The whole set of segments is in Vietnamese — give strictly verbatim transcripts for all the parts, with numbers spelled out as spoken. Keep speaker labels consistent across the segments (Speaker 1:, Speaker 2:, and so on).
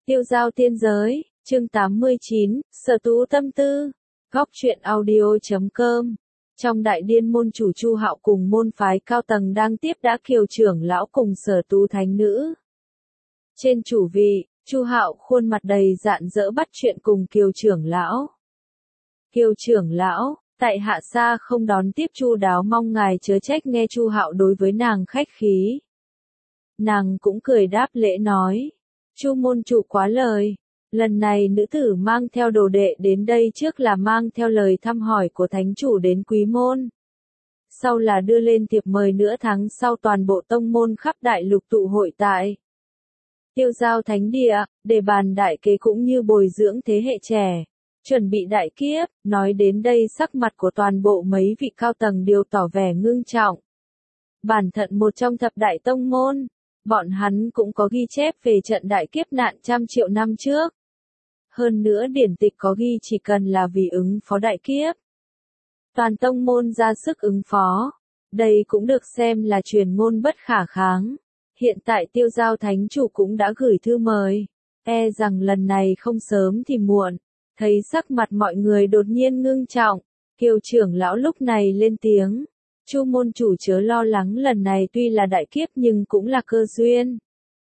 Speaker 1: Tiêu giao tiên giới, chương tám mươi chín, Sở Tú tâm tư. Góc truyện audio chấm com. Trong đại điên môn chủ Chu Hạo cùng môn phái cao tầng đang tiếp đãi Kiều trưởng lão cùng Sở Tú thánh nữ. Trên chủ vị, Chu Hạo khuôn mặt đầy rạng rỡ bắt chuyện cùng Kiều trưởng lão. Kiều trưởng lão, tại hạ xa không đón tiếp chu đáo, mong ngài chớ trách, nghe Chu Hạo đối với nàng khách khí. Nàng cũng cười đáp lễ nói, Chu môn chủ quá lời, lần này nữ tử mang theo đồ đệ đến đây trước là mang theo lời thăm hỏi của thánh chủ đến quý môn. Sau là đưa lên thiệp mời nửa tháng sau toàn bộ tông môn khắp đại lục tụ hội tại Tiêu giao thánh địa, để bàn đại kế cũng như bồi dưỡng thế hệ trẻ, chuẩn bị đại kiếp. Nói đến đây sắc mặt của toàn bộ mấy vị cao tầng đều tỏ vẻ ngưng trọng. Bản thân một trong thập đại tông môn, bọn hắn cũng có ghi chép về trận đại kiếp nạn trăm triệu năm trước. Hơn nữa điển tịch có ghi chỉ cần là vì ứng phó đại kiếp, toàn tông môn ra sức ứng phó. Đây cũng được xem là truyền ngôn bất khả kháng. Hiện tại tiêu giao thánh chủ cũng đã gửi thư mời, e rằng lần này không sớm thì muộn. Thấy sắc mặt mọi người đột nhiên ngưng trọng, Kiều trưởng lão lúc này lên tiếng, Chu môn chủ chớ lo lắng, lần này tuy là đại kiếp nhưng cũng là cơ duyên.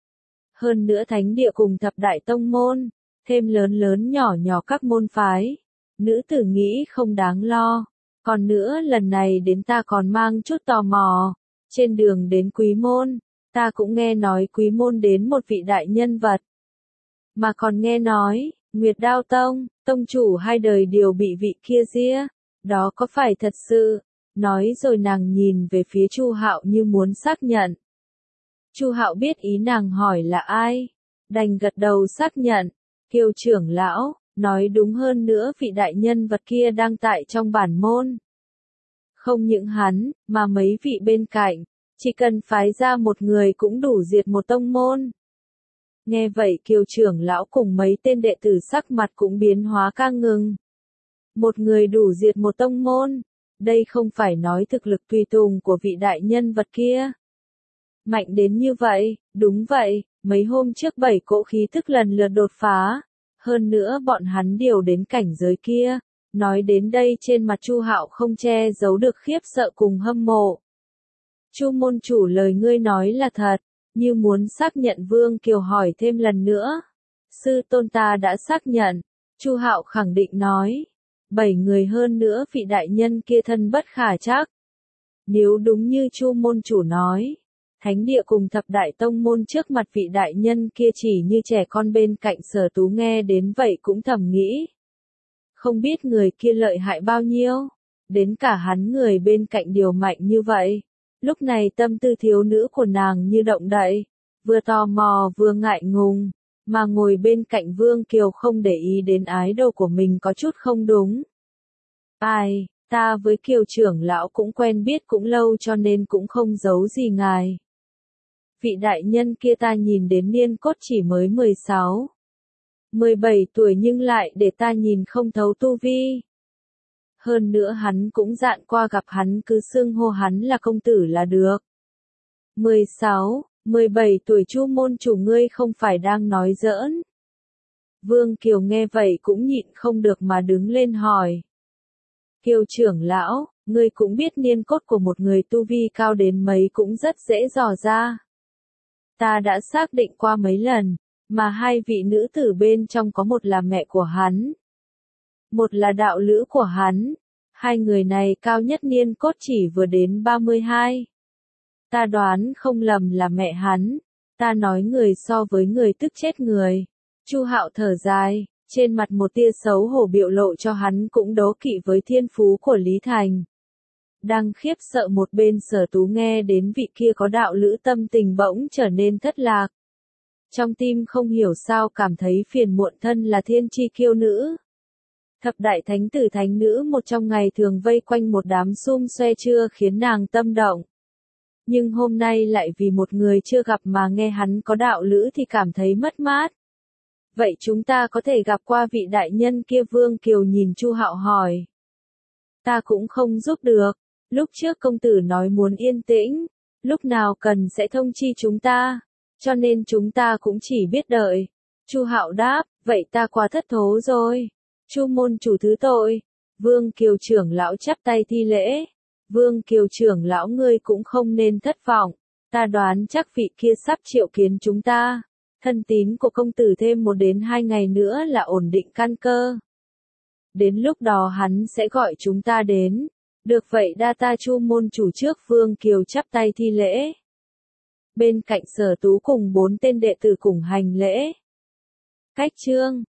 Speaker 1: Hơn nữa thánh địa cùng thập đại tông môn, thêm lớn lớn nhỏ nhỏ các môn phái, nữ tử nghĩ không đáng lo. Còn nữa lần này đến ta còn mang chút tò mò, trên đường đến quý môn, ta cũng nghe nói quý môn đến một vị đại nhân vật. Mà còn nghe nói, Nguyệt Đao Tông, tông chủ hai đời đều bị vị kia giết, đó có phải thật sự? Nói rồi nàng nhìn về phía Chu Hạo như muốn xác nhận. Chu Hạo biết ý nàng hỏi là ai, đành gật đầu xác nhận. Kiều trưởng lão, nói đúng, hơn nữa vị đại nhân vật kia đang tại trong bản môn. Không những hắn, mà mấy vị bên cạnh, chỉ cần phái ra một người cũng đủ diệt một tông môn. Nghe vậy Kiều trưởng lão cùng mấy tên đệ tử sắc mặt cũng biến hóa căng ngừng. Một người đủ diệt một tông môn, đây không phải nói thực lực tùy tùng của vị đại nhân vật kia mạnh đến như vậy. Đúng vậy, mấy hôm trước bảy cỗ khí tức lần lượt đột phá, hơn nữa bọn hắn đều đến cảnh giới kia. Nói đến đây trên mặt Chu Hạo không che giấu được khiếp sợ cùng hâm mộ. Chu môn chủ, lời ngươi nói là thật? Như muốn xác nhận, Vương Kiều hỏi thêm lần nữa. Sư tôn ta đã xác nhận, Chu Hạo khẳng định nói. Bảy người, hơn nữa vị đại nhân kia thân bất khả trắc. Nếu đúng như Chu môn chủ nói, thánh địa cùng thập đại tông môn trước mặt vị đại nhân kia chỉ như trẻ con bên cạnh Sở Tú, nghe đến vậy cũng thầm nghĩ. Không biết người kia lợi hại bao nhiêu, đến cả hắn người bên cạnh điều mạnh như vậy. Lúc này tâm tư thiếu nữ của nàng như động đậy, vừa tò mò vừa ngại ngùng, mà ngồi bên cạnh Vương Kiều không để ý đến ái đồ của mình có chút không đúng. Ai, ta với Kiều trưởng lão cũng quen biết cũng lâu cho nên cũng không giấu gì ngài. Vị đại nhân kia ta nhìn đến niên cốt chỉ mới mười sáu, mười bảy tuổi nhưng lại để ta nhìn không thấu tu vi. Hơn nữa hắn cũng dặn qua gặp hắn cứ xưng hô hắn là công tử là được. mười sáu, mười bảy tuổi, Chu môn chủ ngươi không phải đang nói giỡn? Vương Kiều nghe vậy cũng nhịn không được mà đứng lên hỏi. Kiều trưởng lão, ngươi cũng biết niên cốt của một người tu vi cao đến mấy cũng rất dễ dò ra. Ta đã xác định qua mấy lần, mà hai vị nữ tử bên trong có một là mẹ của hắn, một là đạo lữ của hắn. Hai người này cao nhất niên cốt chỉ vừa đến ba mươi hai. Ta đoán không lầm là mẹ hắn. Ta nói người so với người tức chết người. Chu Hạo thở dài, trên mặt một tia xấu hổ biểu lộ cho hắn cũng đố kỵ với thiên phú của Lý Thành. Đang khiếp sợ một bên Sở Tú nghe đến vị kia có đạo lữ, tâm tình bỗng trở nên thất lạc. Trong tim không hiểu sao cảm thấy phiền muộn, thân là thiên chi kiêu nữ. Thập đại thánh tử thánh nữ một trong ngày thường vây quanh một đám xum xoe chưa khiến nàng tâm động. Nhưng hôm nay lại vì một người chưa gặp mà nghe hắn có đạo lữ thì cảm thấy mất mát. Vậy chúng ta có thể gặp qua vị đại nhân kia? Vương Kiều nhìn Chu Hạo hỏi. Ta cũng không giúp được. Lúc trước công tử nói muốn yên tĩnh, lúc nào cần sẽ thông chi chúng ta, cho nên chúng ta cũng chỉ biết đợi. Chu Hạo đáp, vậy ta quá thất thố rồi. Chu môn chủ thứ tội. Vương Kiều trưởng lão chắp tay thi lễ. Vương Kiều trưởng lão ngươi cũng không nên thất vọng. Ta đoán chắc vị kia sắp triệu kiến chúng ta. Thân tín của công tử thêm một đến hai ngày nữa là ổn định căn cơ. Đến lúc đó hắn sẽ gọi chúng ta đến. Được vậy đa ta Chu môn chủ trước. Vương Kiều chắp tay thi lễ. Bên cạnh Sở Tú cùng bốn tên đệ tử cùng hành lễ. Cách chương